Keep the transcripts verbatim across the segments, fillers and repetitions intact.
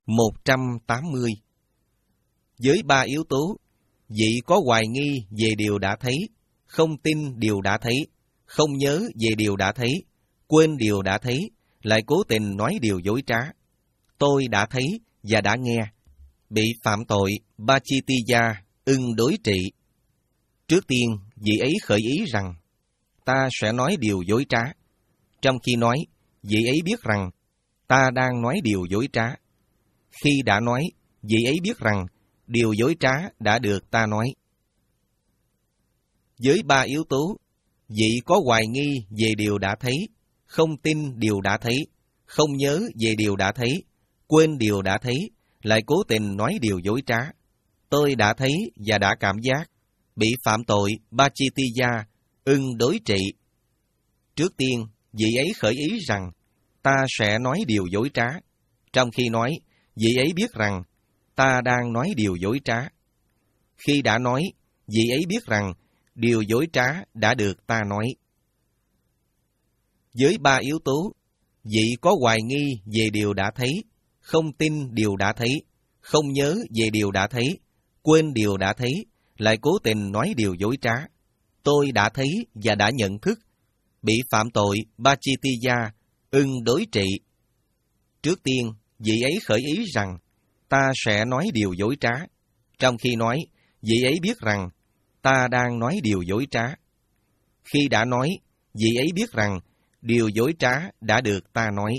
một trăm tám mươi. Với ba yếu tố, vị có hoài nghi về điều đã thấy, không tin điều đã thấy, không nhớ về điều đã thấy, quên điều đã thấy, lại cố tình nói điều dối trá. Tôi đã thấy và đã nghe, bị phạm tội Bachitiya ưng đối trị. Trước tiên, vị ấy khởi ý rằng, ta sẽ nói điều dối trá. Trong khi nói, vị ấy biết rằng, ta đang nói điều dối trá. Khi đã nói, vị ấy biết rằng, điều dối trá đã được ta nói. Với ba yếu tố, vị có hoài nghi về điều đã thấy, không tin điều đã thấy, không nhớ về điều đã thấy, quên điều đã thấy, lại cố tình nói điều dối trá. Tôi đã thấy và đã cảm giác, bị phạm tội Bachitiya ưng đối trị. Trước tiên, vị ấy khởi ý rằng, ta sẽ nói điều dối trá. Trong khi nói, vị ấy biết rằng, ta đang nói điều dối trá. Khi đã nói, vị ấy biết rằng, điều dối trá đã được ta nói. Với ba yếu tố, vị có hoài nghi về điều đã thấy, không tin điều đã thấy, không nhớ về điều đã thấy, quên điều đã thấy, lại cố tình nói điều dối trá. Tôi đã thấy và đã nhận thức, bị phạm tội Bachitiya ưng đối trị. Trước tiên, vị ấy khởi ý rằng, ta sẽ nói điều dối trá. Trong khi nói, vị ấy biết rằng, ta đang nói điều dối trá. Khi đã nói, vị ấy biết rằng, điều dối trá đã được ta nói.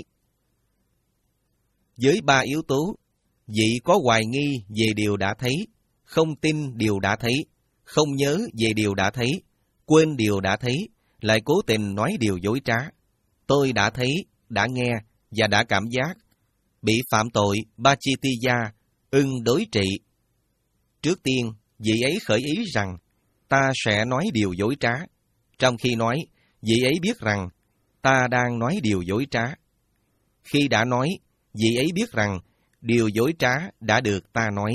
Với ba yếu tố, vị có hoài nghi về điều đã thấy, không tin điều đã thấy, không nhớ về điều đã thấy, quên điều đã thấy, lại cố tình nói điều dối trá. Tôi đã thấy, đã nghe và đã cảm giác, bị phạm tội Bachitiya ưng đối trị. Trước tiên, vị ấy khởi ý rằng, ta sẽ nói điều dối trá. Trong khi nói, vị ấy biết rằng, ta đang nói điều dối trá. Khi đã nói, vị ấy biết rằng, điều dối trá đã được ta nói.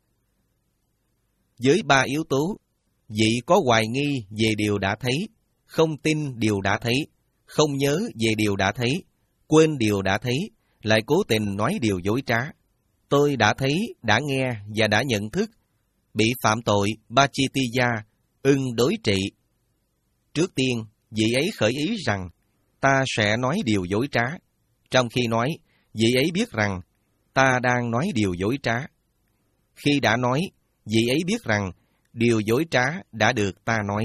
Với ba yếu tố, vị có hoài nghi về điều đã thấy, không tin điều đã thấy, không nhớ về điều đã thấy, quên điều đã thấy, lại cố tình nói điều dối trá. Tôi đã thấy, đã nghe và đã nhận thức, bị phạm tội Bachitiya ưng đối trị. Trước tiên, vị ấy khởi ý rằng, ta sẽ nói điều dối trá. Trong khi nói, vị ấy biết rằng, ta đang nói điều dối trá. Khi đã nói, vị ấy biết rằng, điều dối trá đã được ta nói.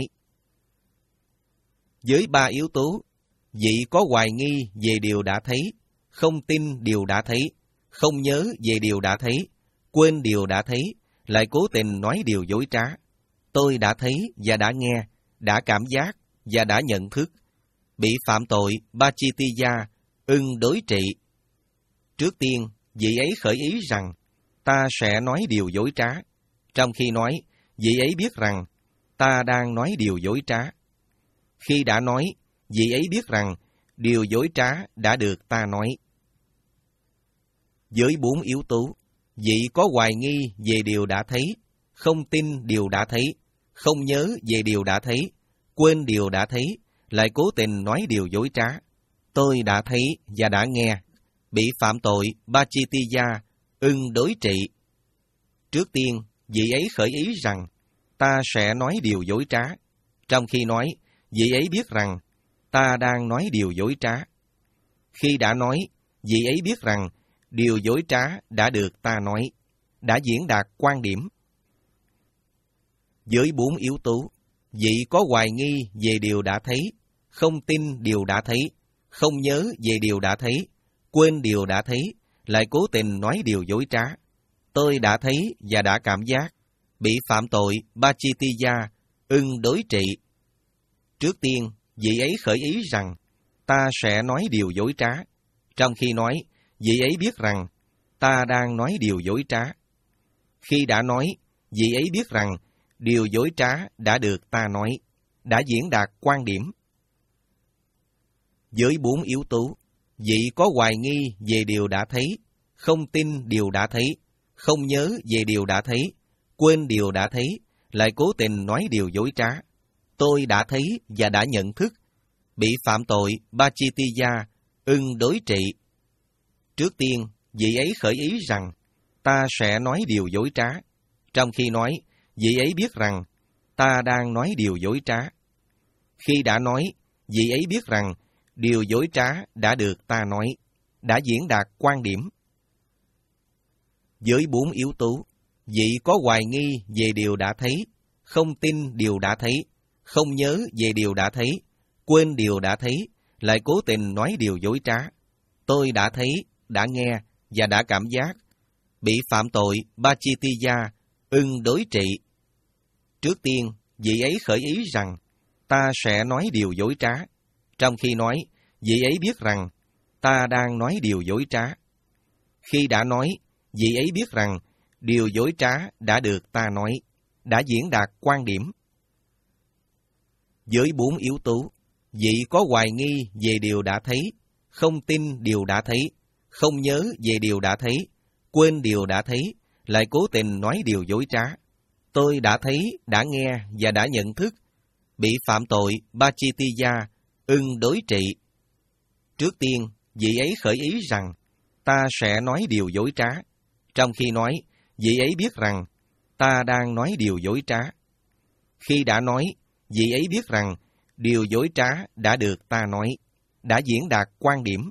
Với ba yếu tố, vị có hoài nghi về điều đã thấy, không tin điều đã thấy, không nhớ về điều đã thấy, quên điều đã thấy, lại cố tình nói điều dối trá. Tôi đã thấy và đã nghe, đã cảm giác và đã nhận thức, bị phạm tội Bachitiya ưng đối trị. Trước tiên, vị ấy khởi ý rằng, ta sẽ nói điều dối trá. Trong khi nói, vị ấy biết rằng, ta đang nói điều dối trá. Khi đã nói, vị ấy biết rằng, điều dối trá đã được ta nói. Với bốn yếu tố, vị có hoài nghi về điều đã thấy, không tin điều đã thấy, không nhớ về điều đã thấy, quên điều đã thấy, lại cố tình nói điều dối trá. Tôi đã thấy và đã nghe, bị phạm tội Bachitiya ưng đối trị. Trước tiên, vị ấy khởi ý rằng, ta sẽ nói điều dối trá. Trong khi nói, vị ấy biết rằng, ta đang nói điều dối trá. Khi đã nói, vị ấy biết rằng, điều dối trá đã được ta nói, đã diễn đạt quan điểm. Với bốn yếu tố, vị có hoài nghi về điều đã thấy, không tin điều đã thấy, không nhớ về điều đã thấy, quên điều đã thấy, lại cố tình nói điều dối trá. Tôi đã thấy và đã cảm giác, bị phạm tội Bachitiya ưng đối trị. Trước tiên, vị ấy khởi ý rằng, ta sẽ nói điều dối trá. Trong khi nói, vị ấy biết rằng, ta đang nói điều dối trá. Khi đã nói, vị ấy biết rằng, điều dối trá đã được ta nói, đã diễn đạt quan điểm. Với bốn yếu tố, vị có hoài nghi về điều đã thấy, không tin điều đã thấy, không nhớ về điều đã thấy, quên điều đã thấy, lại cố tình nói điều dối trá. Tôi đã thấy và đã nhận thức, bị phạm tội Bachitiya ưng đối trị. Trước tiên, vị ấy khởi ý rằng, ta sẽ nói điều dối trá, trong khi nói, vị ấy biết rằng ta đang nói điều dối trá. Khi đã nói, vị ấy biết rằng điều dối trá đã được ta nói, đã diễn đạt quan điểm. Với bốn yếu tố, vị có hoài nghi về điều đã thấy, không tin điều đã thấy, không nhớ về điều đã thấy, quên điều đã thấy, lại cố tình nói điều dối trá. Tôi đã thấy, đã nghe và đã cảm giác, bị phạm tội Pachittiya, ưng đối trị. Trước tiên, vị ấy khởi ý rằng, ta sẽ nói điều dối trá, trong khi nói, vị ấy biết rằng, ta đang nói điều dối trá. Khi đã nói, vị ấy biết rằng, điều dối trá đã được ta nói, đã diễn đạt quan điểm. Với bốn yếu tố, vị có hoài nghi về điều đã thấy, không tin điều đã thấy, không nhớ về điều đã thấy, quên điều đã thấy, lại cố tình nói điều dối trá. Tôi đã thấy, đã nghe và đã nhận thức, bị phạm tội Pachittiya, ưng đối trị. Trước tiên, vị ấy khởi ý rằng, ta sẽ nói điều dối trá, trong khi nói, vị ấy biết rằng, ta đang nói điều dối trá. Khi đã nói, vị ấy biết rằng, điều dối trá đã được ta nói, đã diễn đạt quan điểm.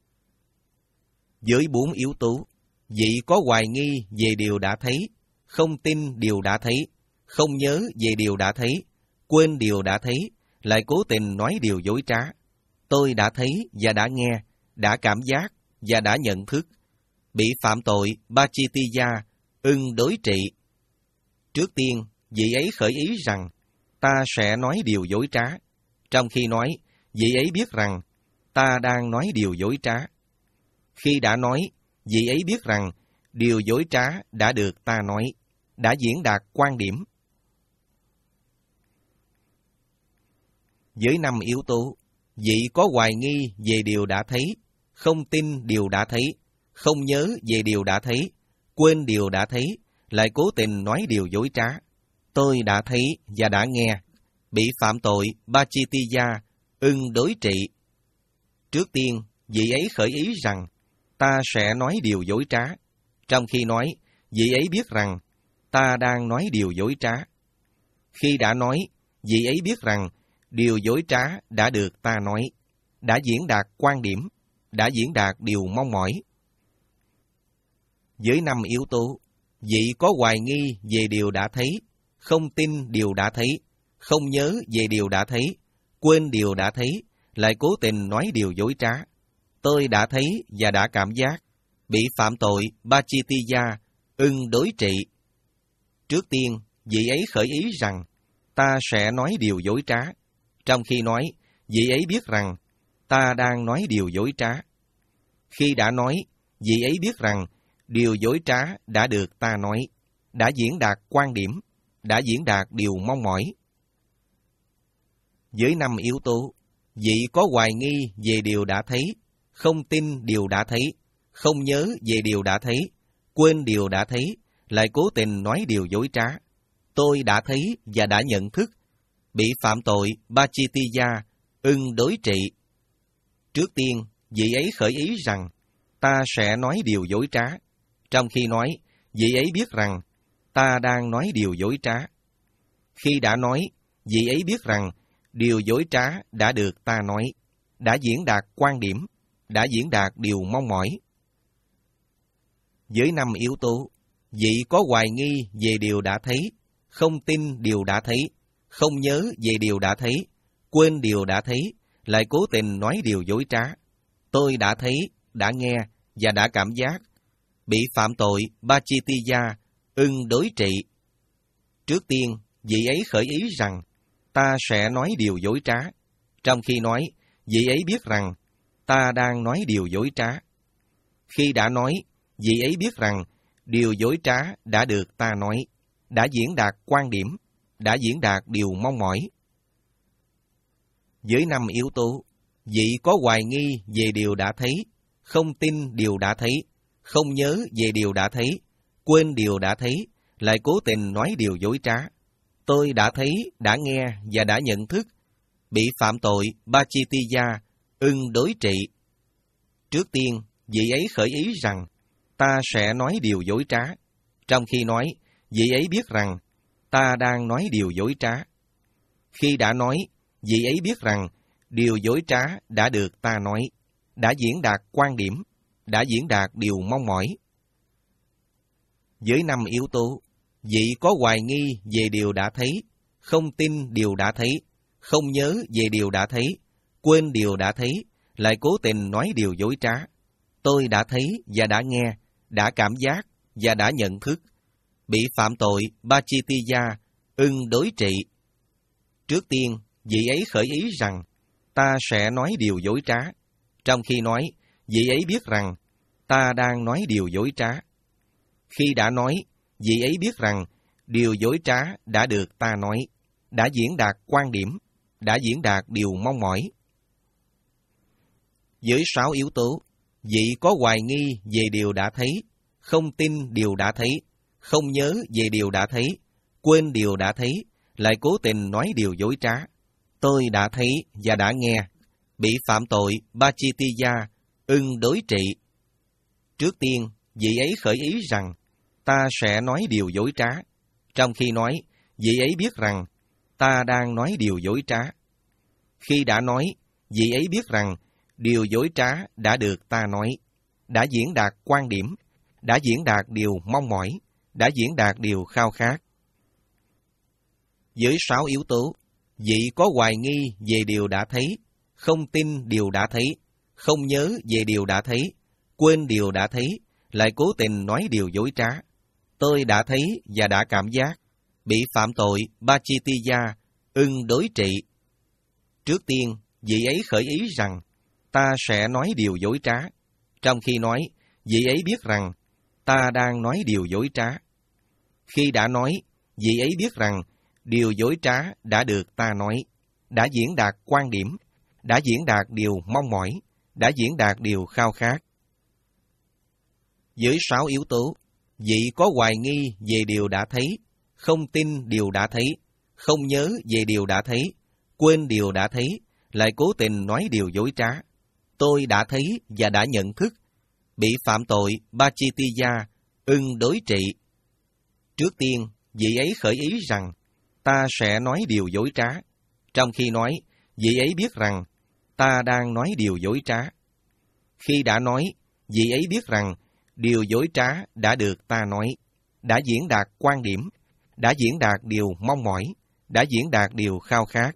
Với bốn yếu tố, vị có hoài nghi về điều đã thấy, không tin điều đã thấy, không nhớ về điều đã thấy, quên điều đã thấy, lại cố tình nói điều dối trá. Tôi đã thấy và đã nghe, đã cảm giác và đã nhận thức, bị phạm tội Pachittiya, ưng đối trị. Trước tiên, vị ấy khởi ý rằng, ta sẽ nói điều dối trá, trong khi nói, vị ấy biết rằng, ta đang nói điều dối trá. Khi đã nói, vị ấy biết rằng, điều dối trá đã được ta nói, đã diễn đạt quan điểm. Với năm yếu tố, vị có hoài nghi về điều đã thấy, không tin điều đã thấy, không nhớ về điều đã thấy, quên điều đã thấy, lại cố tình nói điều dối trá. Tôi đã thấy và đã nghe, bị phạm tội Pachittiya, ưng đối trị. Trước tiên, vị ấy khởi ý rằng, ta sẽ nói điều dối trá, trong khi nói, vị ấy biết rằng, ta đang nói điều dối trá. Khi đã nói, vị ấy biết rằng, điều dối trá đã được ta nói, đã diễn đạt quan điểm, đã diễn đạt điều mong mỏi. Với năm yếu tố, vị có hoài nghi về điều đã thấy, không tin điều đã thấy, không nhớ về điều đã thấy, quên điều đã thấy, lại cố tình nói điều dối trá. Tôi đã thấy và đã cảm giác, bị phạm tội Pachittiya, ưng đối trị. Trước tiên, vị ấy khởi ý rằng, ta sẽ nói điều dối trá, trong khi nói, vị ấy biết rằng, ta đang nói điều dối trá. Khi đã nói, vị ấy biết rằng, điều dối trá đã được ta nói, đã diễn đạt quan điểm, đã diễn đạt điều mong mỏi. Với năm yếu tố, vị có hoài nghi về điều đã thấy, không tin điều đã thấy, không nhớ về điều đã thấy, quên điều đã thấy, lại cố tình nói điều dối trá. Tôi đã thấy và đã nhận thức, bị phạm tội Pachittiya, ưng đối trị. Trước tiên, vị ấy khởi ý rằng, ta sẽ nói điều dối trá, trong khi nói, vị ấy biết rằng, ta đang nói điều dối trá. Khi đã nói, vị ấy biết rằng, điều dối trá đã được ta nói, đã diễn đạt quan điểm, đã diễn đạt điều mong mỏi. Với năm yếu tố, vị có hoài nghi về điều đã thấy, không tin điều đã thấy, không nhớ về điều đã thấy, quên điều đã thấy, lại cố tình nói điều dối trá. Tôi đã thấy, đã nghe và đã cảm giác, bị phạm tội Pachittiya, ưng đối trị. Trước tiên, vị ấy khởi ý rằng, ta sẽ nói điều dối trá, trong khi nói, vị ấy biết rằng, ta đang nói điều dối trá. Khi đã nói, vị ấy biết rằng, điều dối trá đã được ta nói, đã diễn đạt quan điểm, đã diễn đạt điều mong mỏi. Với năm yếu tố, vị có hoài nghi về điều đã thấy, không tin điều đã thấy, không nhớ về điều đã thấy, quên điều đã thấy, lại cố tình nói điều dối trá. Tôi đã thấy, đã nghe và đã nhận thức, bị phạm tội Pachittiya, ưng đối trị. Trước tiên, vị ấy khởi ý rằng, ta sẽ nói điều dối trá, trong khi nói, vị ấy biết rằng ta đang nói điều dối trá. Khi đã nói, vị ấy biết rằng điều dối trá đã được ta nói, đã diễn đạt quan điểm, đã diễn đạt điều mong mỏi. Với năm yếu tố, vị có hoài nghi về điều đã thấy, không tin điều đã thấy, không nhớ về điều đã thấy, quên điều đã thấy, lại cố tình nói điều dối trá. Tôi đã thấy và đã nghe, đã cảm giác và đã nhận thức, bị phạm tội Pachittiya, ưng đối trị. Trước tiên, vị ấy khởi ý rằng, ta sẽ nói điều dối trá, trong khi nói, vị ấy biết rằng, ta đang nói điều dối trá. Khi đã nói, vị ấy biết rằng, điều dối trá đã được ta nói, đã diễn đạt quan điểm, đã diễn đạt điều mong mỏi. Với sáu yếu tố, vị có hoài nghi về điều đã thấy, không tin điều đã thấy, không nhớ về điều đã thấy, quên điều đã thấy, lại cố tình nói điều dối trá. Tôi đã thấy và đã nghe, bị phạm tội Pachittiya, ưng đối trị. Trước tiên, vị ấy khởi ý rằng, ta sẽ nói điều dối trá, trong khi nói, vị ấy biết rằng, ta đang nói điều dối trá. Khi đã nói, vị ấy biết rằng, điều dối trá đã được ta nói, đã diễn đạt quan điểm, đã diễn đạt điều mong mỏi, đã diễn đạt điều khao khát. Với sáu yếu tố, vị có hoài nghi về điều đã thấy, không tin điều đã thấy, không nhớ về điều đã thấy, quên điều đã thấy, lại cố tình nói điều dối trá. Tôi đã thấy và đã cảm giác, bị phạm tội Pachittiya, ưng đối trị. Trước tiên, vị ấy khởi ý rằng, ta sẽ nói điều dối trá, trong khi nói, vị ấy biết rằng, ta đang nói điều dối trá. Khi đã nói, vị ấy biết rằng, điều dối trá đã được ta nói, đã diễn đạt quan điểm, đã diễn đạt điều mong mỏi, đã diễn đạt điều khao khát. Với sáu yếu tố, vị có hoài nghi về điều đã thấy, không tin điều đã thấy, không nhớ về điều đã thấy, quên điều đã thấy, lại cố tình nói điều dối trá. Tôi đã thấy và đã nhận thức, bị phạm tội Pachittiya, ưng đối trị. Trước tiên, vị ấy khởi ý rằng, ta sẽ nói điều dối trá, trong khi nói, vị ấy biết rằng, ta đang nói điều dối trá. Khi đã nói, vị ấy biết rằng, điều dối trá đã được ta nói, đã diễn đạt quan điểm, đã diễn đạt điều mong mỏi, đã diễn đạt điều khao khát.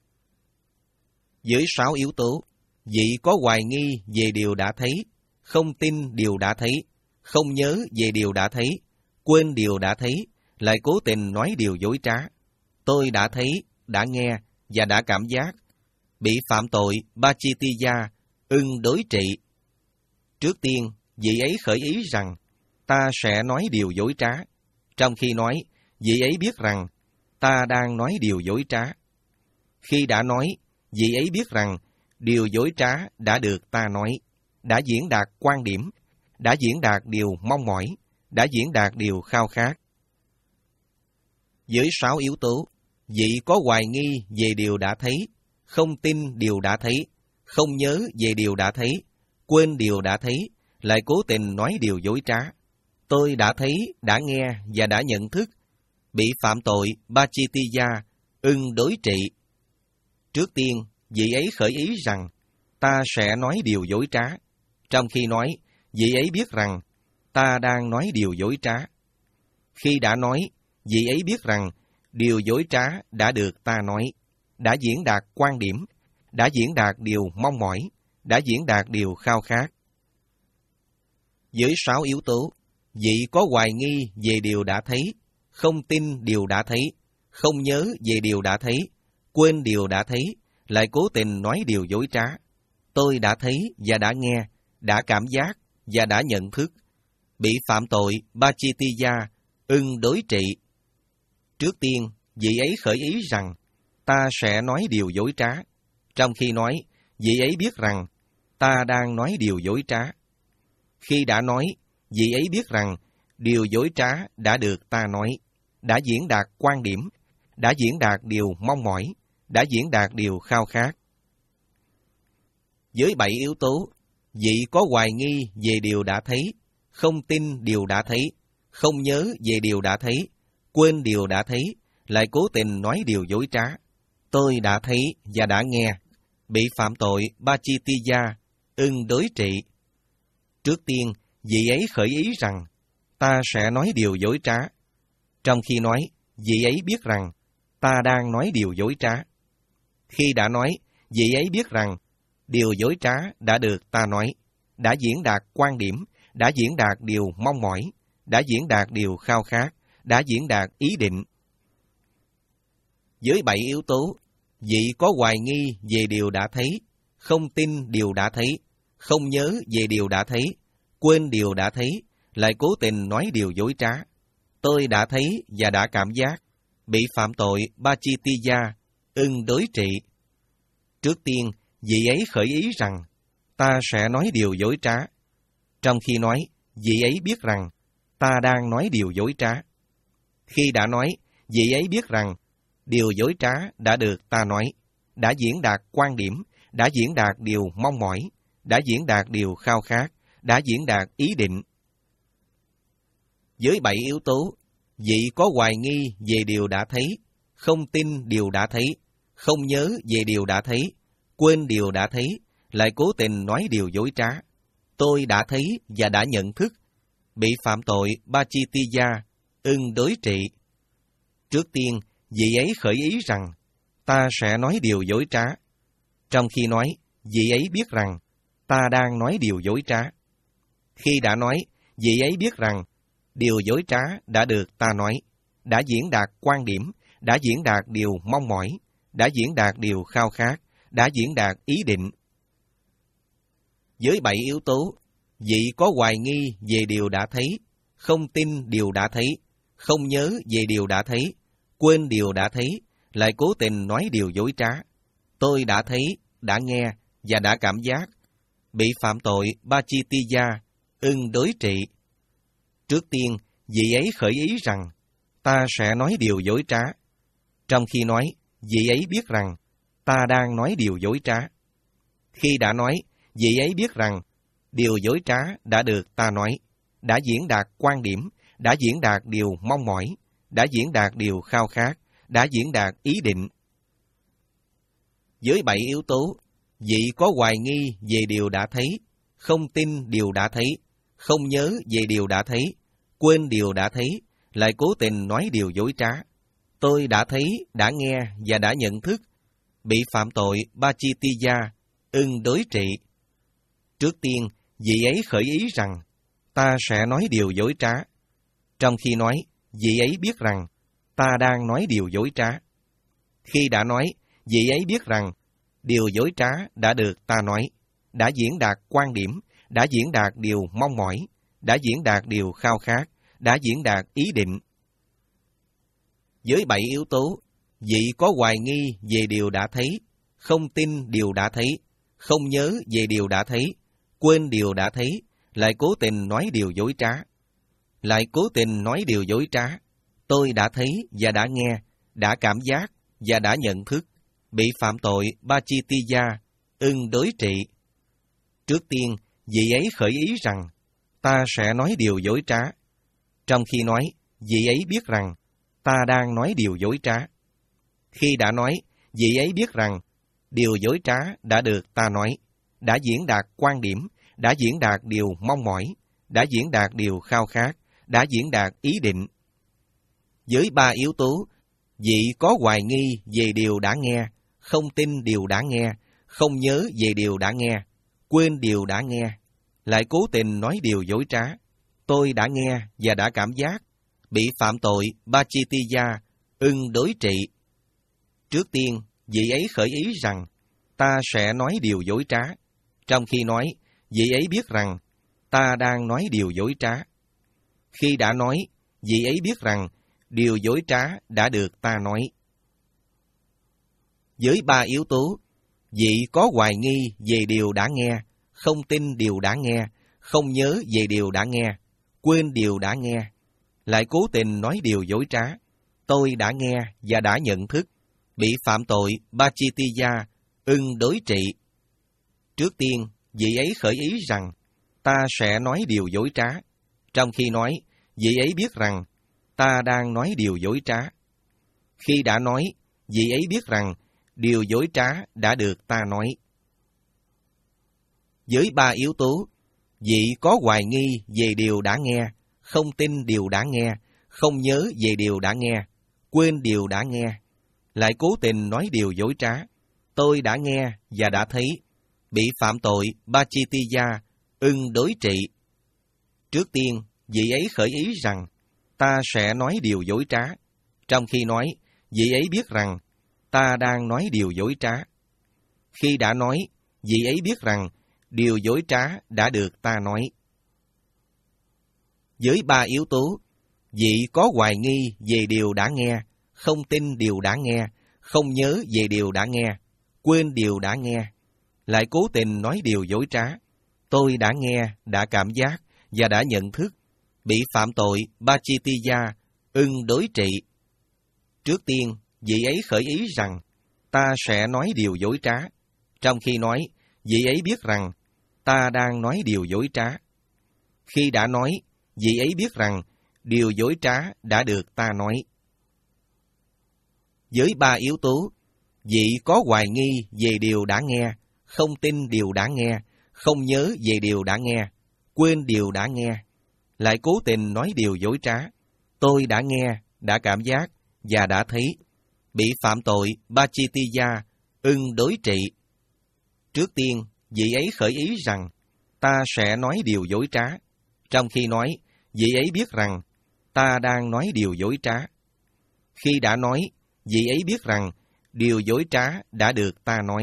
Với sáu yếu tố, vị có hoài nghi về điều đã thấy, không tin điều đã thấy, không nhớ về điều đã thấy, quên điều đã thấy, lại cố tình nói điều dối trá. Tôi đã thấy, đã nghe và đã cảm giác, bị phạm tội Pachittiya, ưng đối trị. Trước tiên, vị ấy khởi ý rằng, ta sẽ nói điều dối trá, trong khi nói, vị ấy biết rằng, ta đang nói điều dối trá. Khi đã nói, vị ấy biết rằng, điều dối trá đã được ta nói, đã diễn đạt quan điểm, đã diễn đạt điều mong mỏi, đã diễn đạt điều khao khát. Với sáu yếu tố, vị có hoài nghi về điều đã thấy, không tin điều đã thấy, không nhớ về điều đã thấy, quên điều đã thấy, lại cố tình nói điều dối trá. Tôi đã thấy, đã nghe và đã nhận thức, bị phạm tội Pachittiya, ưng đối trị. Trước tiên, vị ấy khởi ý rằng, ta sẽ nói điều dối trá, trong khi nói, vị ấy biết rằng, ta đang nói điều dối trá. Khi đã nói, vị ấy biết rằng, điều dối trá đã được ta nói, đã diễn đạt quan điểm, đã diễn đạt điều mong mỏi, đã diễn đạt điều khao khát. Với sáu yếu tố, vị có hoài nghi về điều đã thấy, không tin điều đã thấy, không nhớ về điều đã thấy, quên điều đã thấy, lại cố tình nói điều dối trá. Tôi đã thấy và đã nghe, đã cảm giác và đã nhận thức, bị phạm tội Pachittiya, ưng đối trị. Trước tiên, vị ấy khởi ý rằng, ta sẽ nói điều dối trá, trong khi nói, vị ấy biết rằng, ta đang nói điều dối trá. Khi đã nói, vị ấy biết rằng, điều dối trá đã được ta nói, đã diễn đạt quan điểm, đã diễn đạt điều mong mỏi, đã diễn đạt điều khao khát. Với bảy yếu tố, vị có hoài nghi về điều đã thấy, không tin điều đã thấy, không nhớ về điều đã thấy, quên điều đã thấy, lại cố tình nói điều dối trá. Tôi đã thấy và đã nghe, bị phạm tội Pachittiya, ưng đối trị. Trước tiên, vị ấy khởi ý rằng, ta sẽ nói điều dối trá. Trong khi nói, vị ấy biết rằng, ta đang nói điều dối trá. Khi đã nói, vị ấy biết rằng, điều dối trá đã được ta nói, đã diễn đạt quan điểm, đã diễn đạt điều mong mỏi, đã diễn đạt điều khao khát, đã diễn đạt ý định. Với bảy yếu tố, vị có hoài nghi về điều đã thấy, không tin điều đã thấy, không nhớ về điều đã thấy, quên điều đã thấy, lại cố tình nói điều dối trá. Tôi đã thấy và đã cảm giác, bị phạm tội Pachittiya, ưng đối trị. Trước tiên, vị ấy khởi ý rằng, ta sẽ nói điều dối trá. Trong khi nói, vị ấy biết rằng, ta đang nói điều dối trá. Khi đã nói, vị ấy biết rằng, điều dối trá đã được ta nói, đã diễn đạt quan điểm, đã diễn đạt điều mong mỏi, đã diễn đạt điều khao khát, đã diễn đạt ý định. Với bảy yếu tố, vị có hoài nghi về điều đã thấy, không tin điều đã thấy, không nhớ về điều đã thấy, quên điều đã thấy, lại cố tình nói điều dối trá. Tôi đã thấy và đã nhận thức, bị phạm tội Pachittiya, ưng đối trị. Trước tiên, vị ấy khởi ý rằng, ta sẽ nói điều dối trá. Trong khi nói, vị ấy biết rằng, ta đang nói điều dối trá. Khi đã nói, vị ấy biết rằng, điều dối trá đã được ta nói, đã diễn đạt quan điểm, đã diễn đạt điều mong mỏi, đã diễn đạt điều khao khát, đã diễn đạt ý định. Với bảy yếu tố, vị có hoài nghi về điều đã thấy, không tin điều đã thấy, không nhớ về điều đã thấy, quên điều đã thấy, lại cố tình nói điều dối trá. Tôi đã thấy, đã nghe và đã cảm giác, bị phạm tội Pachittiya, ưng đối trị. Trước tiên, vị ấy khởi ý rằng, ta sẽ nói điều dối trá. Trong khi nói, vị ấy biết rằng, ta đang nói điều dối trá. Khi đã nói, vị ấy biết rằng, điều dối trá đã được ta nói, đã diễn đạt quan điểm, đã diễn đạt điều mong mỏi, đã diễn đạt điều khao khát, đã diễn đạt ý định. Với bảy yếu tố, vị có hoài nghi về điều đã thấy, không tin điều đã thấy, không nhớ về điều đã thấy, quên điều đã thấy, lại cố tình nói điều dối trá. Tôi đã thấy, đã nghe và đã nhận thức, bị phạm tội Pachittiya, ưng đối trị. Trước tiên, vị ấy khởi ý rằng, ta sẽ nói điều dối trá. Trong khi nói, vị ấy biết rằng, ta đang nói điều dối trá. Khi đã nói, vị ấy biết rằng, điều dối trá đã được ta nói, đã diễn đạt quan điểm, đã diễn đạt điều mong mỏi, đã diễn đạt điều khao khát, đã diễn đạt ý định. Với bảy yếu tố, vị có hoài nghi về điều đã thấy, không tin điều đã thấy, không nhớ về điều đã thấy, quên điều đã thấy, lại cố tình nói điều dối trá. Lại cố tình nói điều dối trá. Tôi đã thấy và đã nghe, đã cảm giác và đã nhận thức, bị phạm tội Pachittiya, ưng đối trị. Trước tiên, vị ấy khởi ý rằng, ta sẽ nói điều dối trá. Trong khi nói, vị ấy biết rằng, ta đang nói điều dối trá. Khi đã nói, vị ấy biết rằng, điều dối trá đã được ta nói, đã diễn đạt quan điểm, đã diễn đạt điều mong mỏi, đã diễn đạt điều khao khát, đã diễn đạt ý định. Với ba yếu tố, vị có hoài nghi về điều đã nghe, không tin điều đã nghe, không nhớ về điều đã nghe, quên điều đã nghe, lại cố tình nói điều dối trá. Tôi đã nghe và đã cảm giác, bị phạm tội Pachittiya, ưng đối trị. Trước tiên, vị ấy khởi ý rằng, ta sẽ nói điều dối trá. Trong khi nói, vị ấy biết rằng, ta đang nói điều dối trá. Khi đã nói, vị ấy biết rằng, điều dối trá đã được ta nói. Với ba yếu tố, vị có hoài nghi về điều đã nghe, không tin điều đã nghe, không nhớ về điều đã nghe, quên điều đã nghe, lại cố tình nói điều dối trá. Tôi đã nghe và đã nhận thức, bị phạm tội Pachittiya, ưng đối trị. Trước tiên, vị ấy khởi ý rằng, ta sẽ nói điều dối trá. trong khi nói, vị ấy biết rằng ta đang nói điều dối trá. Khi đã nói, vị ấy biết rằng điều dối trá đã được ta nói. Với ba yếu tố, vị có hoài nghi về điều đã nghe, không tin điều đã nghe, không nhớ về điều đã nghe, quên điều đã nghe, lại cố tình nói điều dối trá. Tôi đã nghe và đã thấy, bị phạm tội Pachittiya, ưng đối trị. Trước tiên, vị ấy khởi ý rằng, ta sẽ nói điều dối trá, trong khi nói, vị ấy biết rằng, ta đang nói điều dối trá. Khi đã nói, vị ấy biết rằng, điều dối trá đã được ta nói. Với ba yếu tố, vị có hoài nghi về điều đã nghe, không tin điều đã nghe, không nhớ về điều đã nghe, quên điều đã nghe, lại cố tình nói điều dối trá. Tôi đã nghe, đã cảm giác và đã nhận thức, bị phạm tội Pachittiya, ưng đối trị. Trước tiên, vị ấy khởi ý rằng, ta sẽ nói điều dối trá, trong khi nói, vị ấy biết rằng, ta đang nói điều dối trá. Khi đã nói, vị ấy biết rằng, điều dối trá đã được ta nói. Với ba yếu tố, vị có hoài nghi về điều đã nghe, không tin điều đã nghe, không nhớ về điều đã nghe, quên điều đã nghe, lại cố tình nói điều dối trá. Tôi đã nghe, đã cảm giác và đã thấy, bị phạm tội Pachittiya, ưng đối trị. Trước tiên, vị ấy khởi ý rằng, ta sẽ nói điều dối trá, trong khi nói, vị ấy biết rằng, ta đang nói điều dối trá. Khi đã nói, vị ấy biết rằng, điều dối trá đã được ta nói.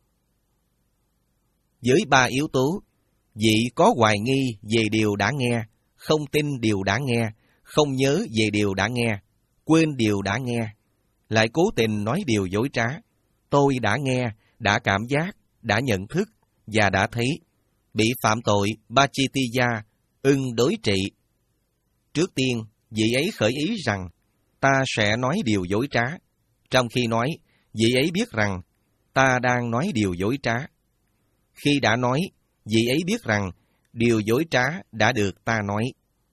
Với ba yếu tố, vị có hoài nghi về điều đã nghe, không tin điều đã nghe, không nhớ về điều đã nghe, quên điều đã nghe, lại cố tình nói điều dối trá. Tôi đã nghe, đã cảm giác, đã nhận thức và đã thấy, bị phạm tội Pachittiya, ưng đối trị. Trước tiên, vị ấy khởi ý rằng, ta sẽ nói điều dối trá, trong khi nói, vị ấy biết rằng, ta đang nói điều dối trá. Khi đã nói, vị ấy biết rằng, điều dối trá đã được ta nói.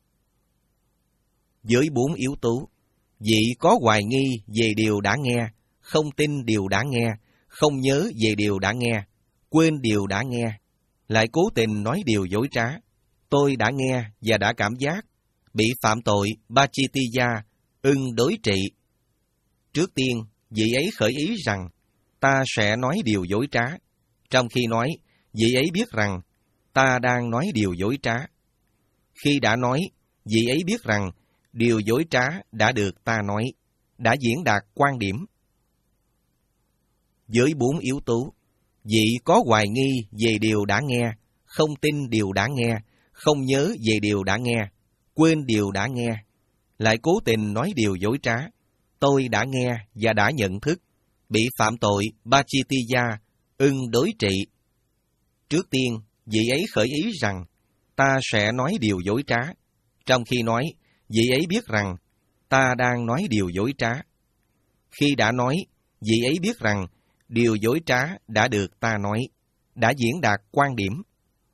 Với bốn yếu tố, vị có hoài nghi về điều đã nghe, không tin điều đã nghe, không nhớ về điều đã nghe, quên điều đã nghe, lại cố tình nói điều dối trá. Tôi đã nghe và đã cảm giác, bị phạm tội Pachittiya, ưng đối trị. Trước tiên, vị ấy khởi ý rằng, ta sẽ nói điều dối trá, trong khi nói, vị ấy biết rằng, ta đang nói điều dối trá. Khi đã nói, vị ấy biết rằng, điều dối trá đã được ta nói, đã diễn đạt quan điểm. Với bốn yếu tố, vị có hoài nghi về điều đã nghe, không tin điều đã nghe, không nhớ về điều đã nghe, quên điều đã nghe, lại cố tình nói điều dối trá. Tôi đã nghe và đã nhận thức, bị phạm tội Pachittiya, ưng đối trị. Trước tiên, vị ấy khởi ý rằng, ta sẽ nói điều dối trá, trong khi nói, vị ấy biết rằng, ta đang nói điều dối trá. Khi đã nói, vị ấy biết rằng, điều dối trá đã được ta nói, đã diễn đạt quan điểm.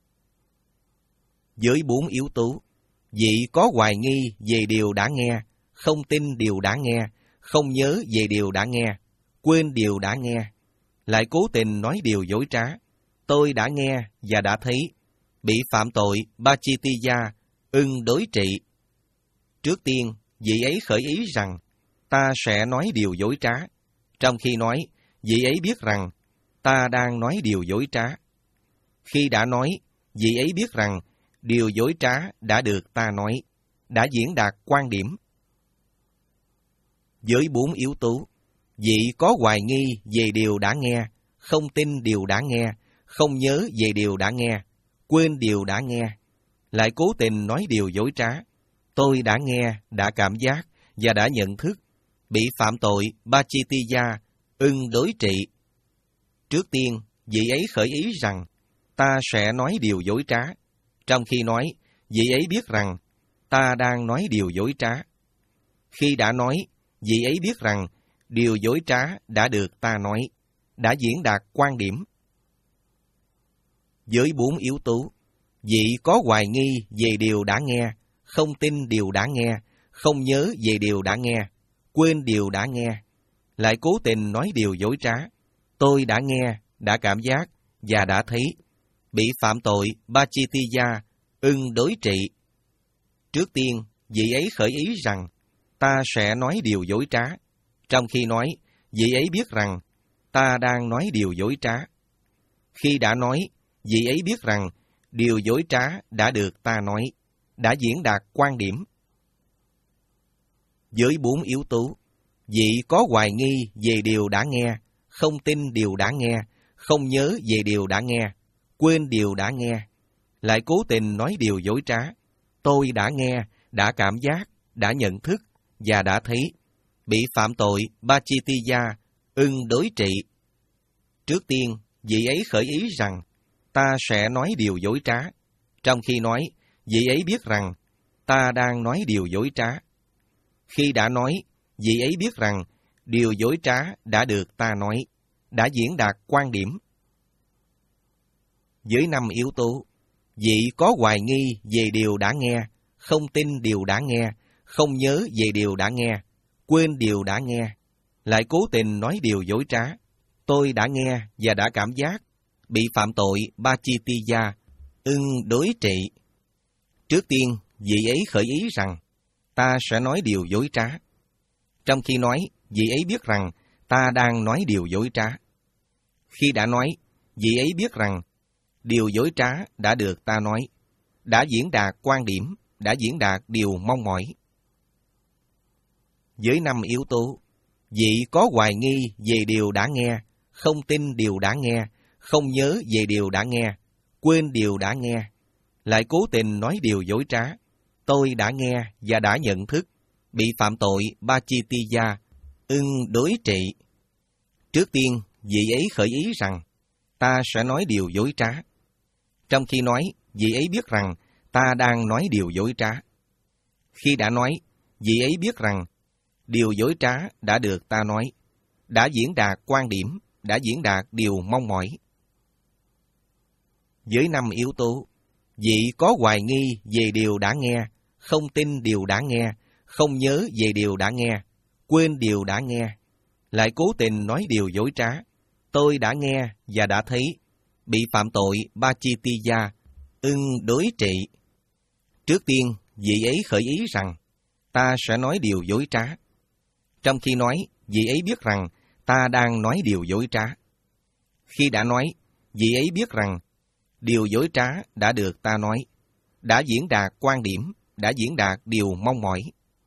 Với bốn yếu tố, vị có hoài nghi về điều đã nghe, không tin điều đã nghe, không nhớ về điều đã nghe, quên điều đã nghe, lại cố tình nói điều dối trá. Tôi đã nghe và đã thấy, bị phạm tội Pachittiya, ưng đối trị. Trước tiên, vị ấy khởi ý rằng, ta sẽ nói điều dối trá, trong khi nói, vị ấy biết rằng, ta đang nói điều dối trá. Khi đã nói, vị ấy biết rằng, điều dối trá đã được ta nói, đã diễn đạt quan điểm. Với bốn yếu tố, vị có hoài nghi về điều đã nghe, không tin điều đã nghe, không nhớ về điều đã nghe, quên điều đã nghe, lại cố tình nói điều dối trá. Tôi đã nghe, đã cảm giác và đã nhận thức, bị phạm tội Pachittiya, ưng đối trị. Trước tiên, vị ấy khởi ý rằng, ta sẽ nói điều dối trá, trong khi nói, vị ấy biết rằng, ta đang nói điều dối trá. Khi đã nói, vị ấy biết rằng, điều dối trá đã được ta nói, đã diễn đạt quan điểm. Với bốn yếu tố, vị có hoài nghi về điều đã nghe, không tin điều đã nghe, không nhớ về điều đã nghe, quên điều đã nghe, lại cố tình nói điều dối trá. Tôi đã nghe, đã cảm giác và đã thấy, bị phạm tội Pachittiya, ưng đối trị. Trước tiên, vị ấy khởi ý rằng, ta sẽ nói điều dối trá. Trong khi nói, vị ấy biết rằng, ta đang nói điều dối trá. Khi đã nói, vị ấy biết rằng, điều dối trá đã được ta nói, đã diễn đạt quan điểm. Với bốn yếu tố, vị có hoài nghi về điều đã nghe, không tin điều đã nghe, không nhớ về điều đã nghe, quên điều đã nghe, lại cố tình nói điều dối trá. Tôi đã nghe, đã cảm giác, đã nhận thức và đã thấy, bị phạm tội Pachittiya, ưng đối trị. Trước tiên, vị ấy khởi ý rằng, ta sẽ nói điều dối trá. Trong khi nói, vị ấy biết rằng, ta đang nói điều dối trá. Khi đã nói, vị ấy biết rằng, điều dối trá đã được ta nói, đã diễn đạt quan điểm. Với năm yếu tố, vị có hoài nghi về điều đã nghe, không tin điều đã nghe, không nhớ về điều đã nghe, quên điều đã nghe, lại cố tình nói điều dối trá. Tôi đã nghe và đã cảm giác, bị phạm tội Pachittiya, ưng đối trị. Trước tiên, vị ấy khởi ý rằng, ta sẽ nói điều dối trá. Trong khi nói, vị ấy biết rằng, ta đang nói điều dối trá. Khi đã nói, vị ấy biết rằng, điều dối trá đã được ta nói, đã diễn đạt quan điểm, đã diễn đạt điều mong mỏi. Với năm yếu tố, vị có hoài nghi về điều đã nghe, không tin điều đã nghe, không nhớ về điều đã nghe, quên điều đã nghe, lại cố tình nói điều dối trá. Tôi đã nghe và đã nhận thức, bị phạm tội Pachittiya, ưng đối trị. Trước tiên, vị ấy khởi ý rằng, ta sẽ nói điều dối trá. Trong khi nói, vị ấy biết rằng, ta đang nói điều dối trá. Khi đã nói, vị ấy biết rằng, điều dối trá đã được ta nói, đã diễn đạt quan điểm, đã diễn đạt điều mong mỏi. Với năm yếu tố, vị có hoài nghi về điều đã nghe, không tin điều đã nghe, không nhớ về điều đã nghe, quên điều đã nghe, lại cố tình nói điều dối trá. Tôi đã nghe và đã thấy, bị phạm tội Pachittiya, ưng đối trị. Trước tiên, vị ấy khởi ý rằng, ta sẽ nói điều dối trá. Trong khi nói, vị ấy biết rằng, ta đang nói điều dối trá. Khi đã nói, vị ấy biết rằng, điều dối trá đã được ta nói, đã diễn đạt quan điểm, đã diễn đạt điều mong mỏi.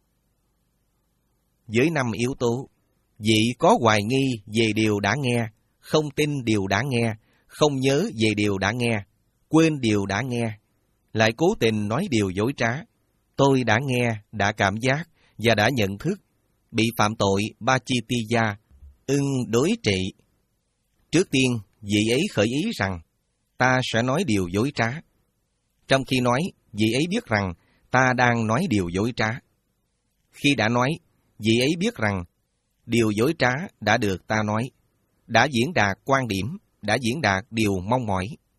Với năm yếu tố, vị có hoài nghi về điều đã nghe, không tin điều đã nghe, không nhớ về điều đã nghe, quên điều đã nghe, lại cố tình nói điều dối trá. Tôi đã nghe, đã cảm giác và đã nhận thức, bị phạm tội Pachittiya, ưng đối trị. Trước tiên, vị ấy khởi ý rằng, ta sẽ nói điều dối trá. Trong khi nói, vị ấy biết rằng, ta đang nói điều dối trá. Khi đã nói, vị ấy biết rằng, điều dối trá đã được ta nói, đã diễn đạt quan điểm, đã diễn đạt điều mong mỏi.